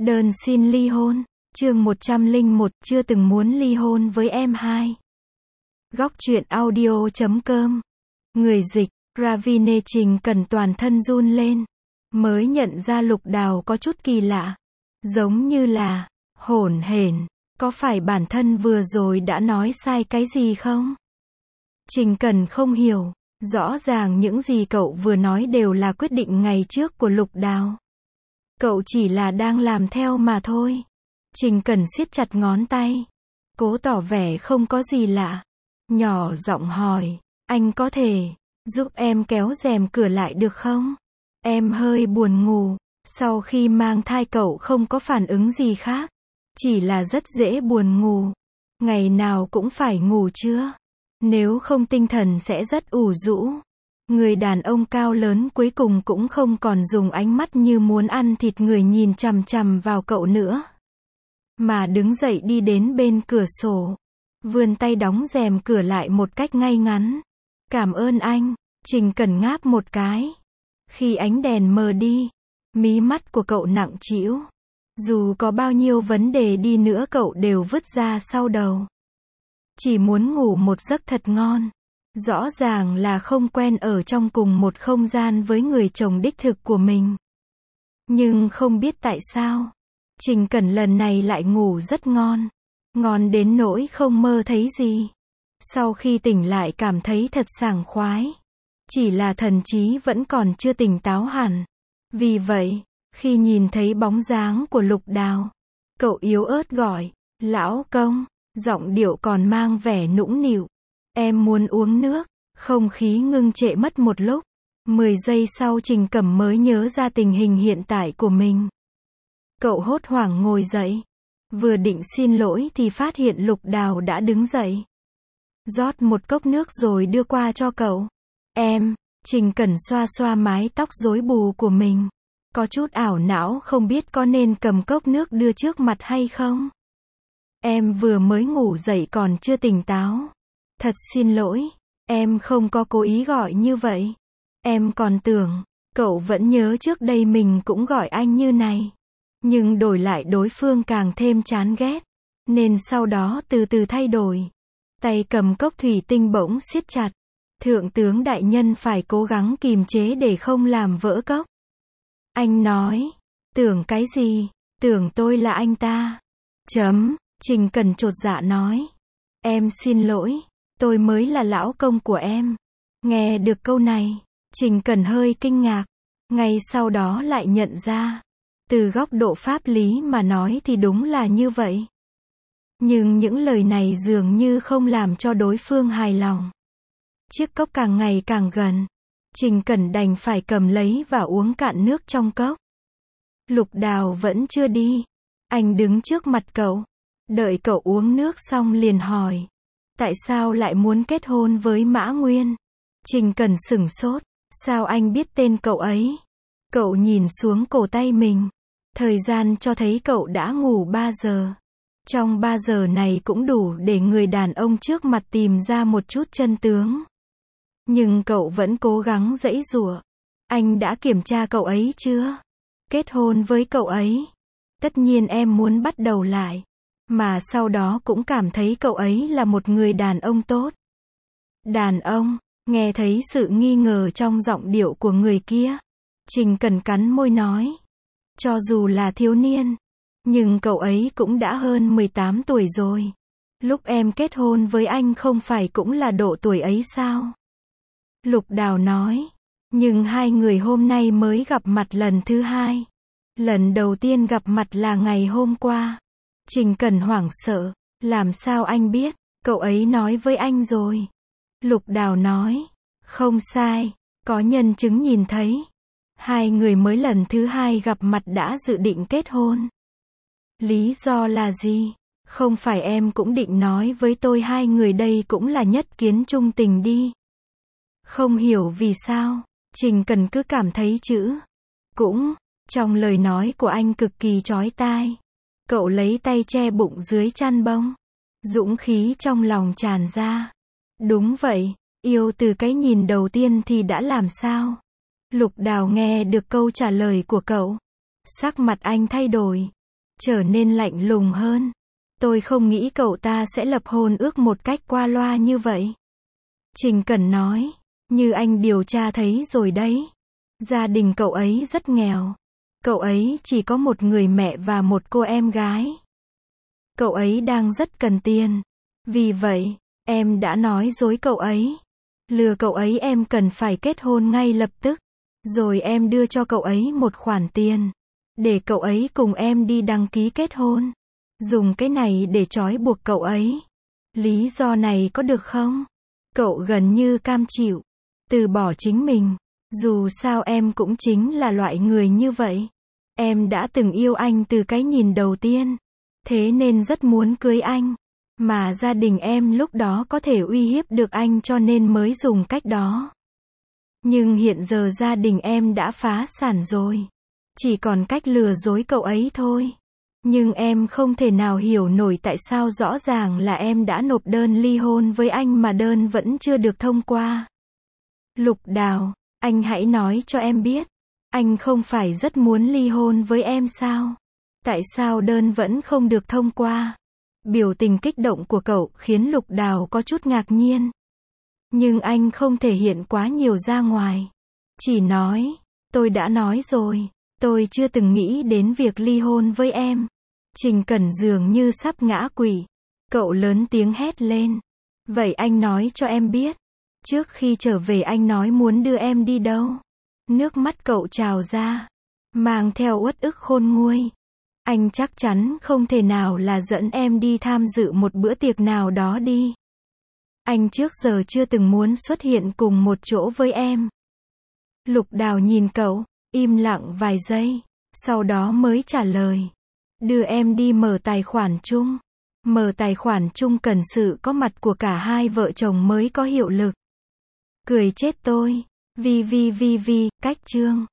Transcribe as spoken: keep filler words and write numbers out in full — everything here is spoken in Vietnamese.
Đơn xin ly hôn, chương một trăm lẻ một, chưa từng muốn ly hôn với em hai. Góc truyện audio chấm com. Người dịch, Ravine. Trình Cần toàn thân run lên. Mới nhận ra Lục Đào có chút kỳ lạ. Giống như là, hổn hển, có phải bản thân vừa rồi đã nói sai cái gì không? Trình Cần không hiểu, rõ ràng những gì cậu vừa nói đều là quyết định ngày trước của Lục Đào. Cậu chỉ là đang làm theo mà thôi. Trình Cần siết chặt ngón tay, cố tỏ vẻ không có gì lạ. Nhỏ giọng hỏi, anh có thể giúp em kéo rèm cửa lại được không? Em hơi buồn ngủ. Sau khi mang thai cậu không có phản ứng gì khác, chỉ là rất dễ buồn ngủ. Ngày nào cũng phải ngủ trưa, nếu không tinh thần sẽ rất ủ rũ. Người đàn ông cao lớn cuối cùng cũng không còn dùng ánh mắt như muốn ăn thịt người nhìn chằm chằm vào cậu nữa, mà đứng dậy đi đến bên cửa sổ, vươn tay đóng rèm cửa lại một cách ngay ngắn. Cảm ơn anh. Trình Cần ngáp một cái. Khi ánh đèn mờ đi, mí mắt của cậu nặng trĩu. Dù có bao nhiêu vấn đề đi nữa cậu đều vứt ra sau đầu. Chỉ muốn ngủ một giấc thật ngon. Rõ ràng là không quen ở trong cùng một không gian với người chồng đích thực của mình. Nhưng không biết tại sao, Trình Cần lần này lại ngủ rất ngon. Ngon đến nỗi không mơ thấy gì. Sau khi tỉnh lại cảm thấy thật sảng khoái. Chỉ là thần trí vẫn còn chưa tỉnh táo hẳn. Vì vậy, khi nhìn thấy bóng dáng của Lục Đào, cậu yếu ớt gọi, lão công, giọng điệu còn mang vẻ nũng nịu. Em muốn uống nước. Không khí ngưng trệ mất một lúc. Mười giây sau Trình Cẩm mới nhớ ra tình hình hiện tại của mình. Cậu hốt hoảng ngồi dậy. Vừa định xin lỗi thì phát hiện Lục Đào đã đứng dậy. Rót một cốc nước rồi đưa qua cho cậu. Em, Trình Cẩn xoa xoa mái tóc rối bù của mình. Có chút ảo não không biết có nên cầm cốc nước đưa trước mặt hay không. Em vừa mới ngủ dậy còn chưa tỉnh táo. Thật xin lỗi, em không có cố ý gọi như vậy. Em còn tưởng, cậu vẫn nhớ trước đây mình cũng gọi anh như này. Nhưng đổi lại đối phương càng thêm chán ghét. Nên sau đó từ từ thay đổi. Tay cầm cốc thủy tinh bỗng siết chặt. Thượng tướng đại nhân phải cố gắng kìm chế để không làm vỡ cốc. Anh nói, tưởng cái gì, tưởng tôi là anh ta. Chấm, Trình Cần chột dạ nói. Em xin lỗi, tôi mới là lão công của em. Nghe được câu này, Trình Cần hơi kinh ngạc. Ngay sau đó lại nhận ra, từ góc độ pháp lý mà nói thì đúng là như vậy. Nhưng những lời này dường như không làm cho đối phương hài lòng. Chiếc cốc càng ngày càng gần. Trình Cần đành phải cầm lấy và uống cạn nước trong cốc. Lục Đào vẫn chưa đi. Anh đứng trước mặt cậu. Đợi cậu uống nước xong liền hỏi. Tại sao lại muốn kết hôn với Mã Nguyên? Trình Cần sửng sốt. Sao anh biết tên cậu ấy? Cậu nhìn xuống cổ tay mình. Thời gian cho thấy cậu đã ngủ ba giờ. Trong ba giờ này cũng đủ để người đàn ông trước mặt tìm ra một chút chân tướng. Nhưng cậu vẫn cố gắng giãy giụa. Anh đã kiểm tra cậu ấy chưa? Kết hôn với cậu ấy. Tất nhiên em muốn bắt đầu lại. Mà sau đó cũng cảm thấy cậu ấy là một người đàn ông tốt. Đàn ông, nghe thấy sự nghi ngờ trong giọng điệu của người kia. Trình Cần cắn môi nói. Cho dù là thiếu niên, nhưng cậu ấy cũng đã hơn mười tám tuổi rồi. Lúc em kết hôn với anh không phải cũng là độ tuổi ấy sao? Lục Đào nói. Nhưng hai người hôm nay mới gặp mặt lần thứ hai. Lần đầu tiên gặp mặt là ngày hôm qua. Trình Cần hoảng sợ. Làm sao anh biết? Cậu ấy nói với anh rồi. Lục Đào nói. Không sai. Có nhân chứng nhìn thấy. Hai người mới lần thứ hai gặp mặt đã dự định kết hôn. Lý do là gì? Không phải em cũng định nói với tôi hai người đây cũng là nhất kiến chung tình đi. Không hiểu vì sao, Trình Cần cứ cảm thấy chữ cũng trong lời nói của anh cực kỳ chói tai. Cậu lấy tay che bụng dưới chăn bông. Dũng khí trong lòng tràn ra. Đúng vậy, yêu từ cái nhìn đầu tiên thì đã làm sao? Lục Đào nghe được câu trả lời của cậu. Sắc mặt anh thay đổi. trở nên lạnh lùng hơn. Tôi không nghĩ cậu ta sẽ lập hôn ước một cách qua loa như vậy. Trình Cẩn nói, như anh điều tra thấy rồi đấy. Gia đình cậu ấy rất nghèo. Cậu ấy chỉ có một người mẹ và một cô em gái. Cậu ấy đang rất cần tiền. Vì vậy, em đã nói dối cậu ấy. Lừa cậu ấy em cần phải kết hôn ngay lập tức. Rồi em đưa cho cậu ấy một khoản tiền. Để cậu ấy cùng em đi đăng ký kết hôn. Dùng cái này để trói buộc cậu ấy. Lý do này có được không? Cậu gần như cam chịu. Từ bỏ chính mình. Dù sao em cũng chính là loại người như vậy. Em đã từng yêu anh từ cái nhìn đầu tiên. Thế nên rất muốn cưới anh. Mà gia đình em lúc đó có thể uy hiếp được anh cho nên mới dùng cách đó. Nhưng hiện giờ gia đình em đã phá sản rồi. Chỉ còn cách lừa dối cậu ấy thôi. Nhưng em không thể nào hiểu nổi tại sao rõ ràng là em đã nộp đơn ly hôn với anh mà đơn vẫn chưa được thông qua. Lục Đào, anh hãy nói cho em biết. Anh không phải rất muốn ly hôn với em sao? Tại sao đơn vẫn không được thông qua? Biểu tình kích động của cậu khiến Lục Đào có chút ngạc nhiên. Nhưng anh không thể hiện quá nhiều ra ngoài. Chỉ nói, tôi đã nói rồi, tôi chưa từng nghĩ đến việc ly hôn với em. Trình Cẩn dường như sắp ngã quỵ. Cậu lớn tiếng hét lên. Vậy anh nói cho em biết. Trước khi trở về anh nói muốn đưa em đi đâu? Nước mắt cậu trào ra. Mang theo uất ức khôn nguôi. Anh chắc chắn không thể nào là dẫn em đi tham dự một bữa tiệc nào đó đi. Anh trước giờ chưa từng muốn xuất hiện cùng một chỗ với em. Lục Đào nhìn cậu, im lặng vài giây, sau đó mới trả lời. Đưa em đi mở tài khoản chung. Mở tài khoản chung cần sự có mặt của cả hai vợ chồng mới có hiệu lực. Cười chết tôi. Vi vi vi vi, cách chương.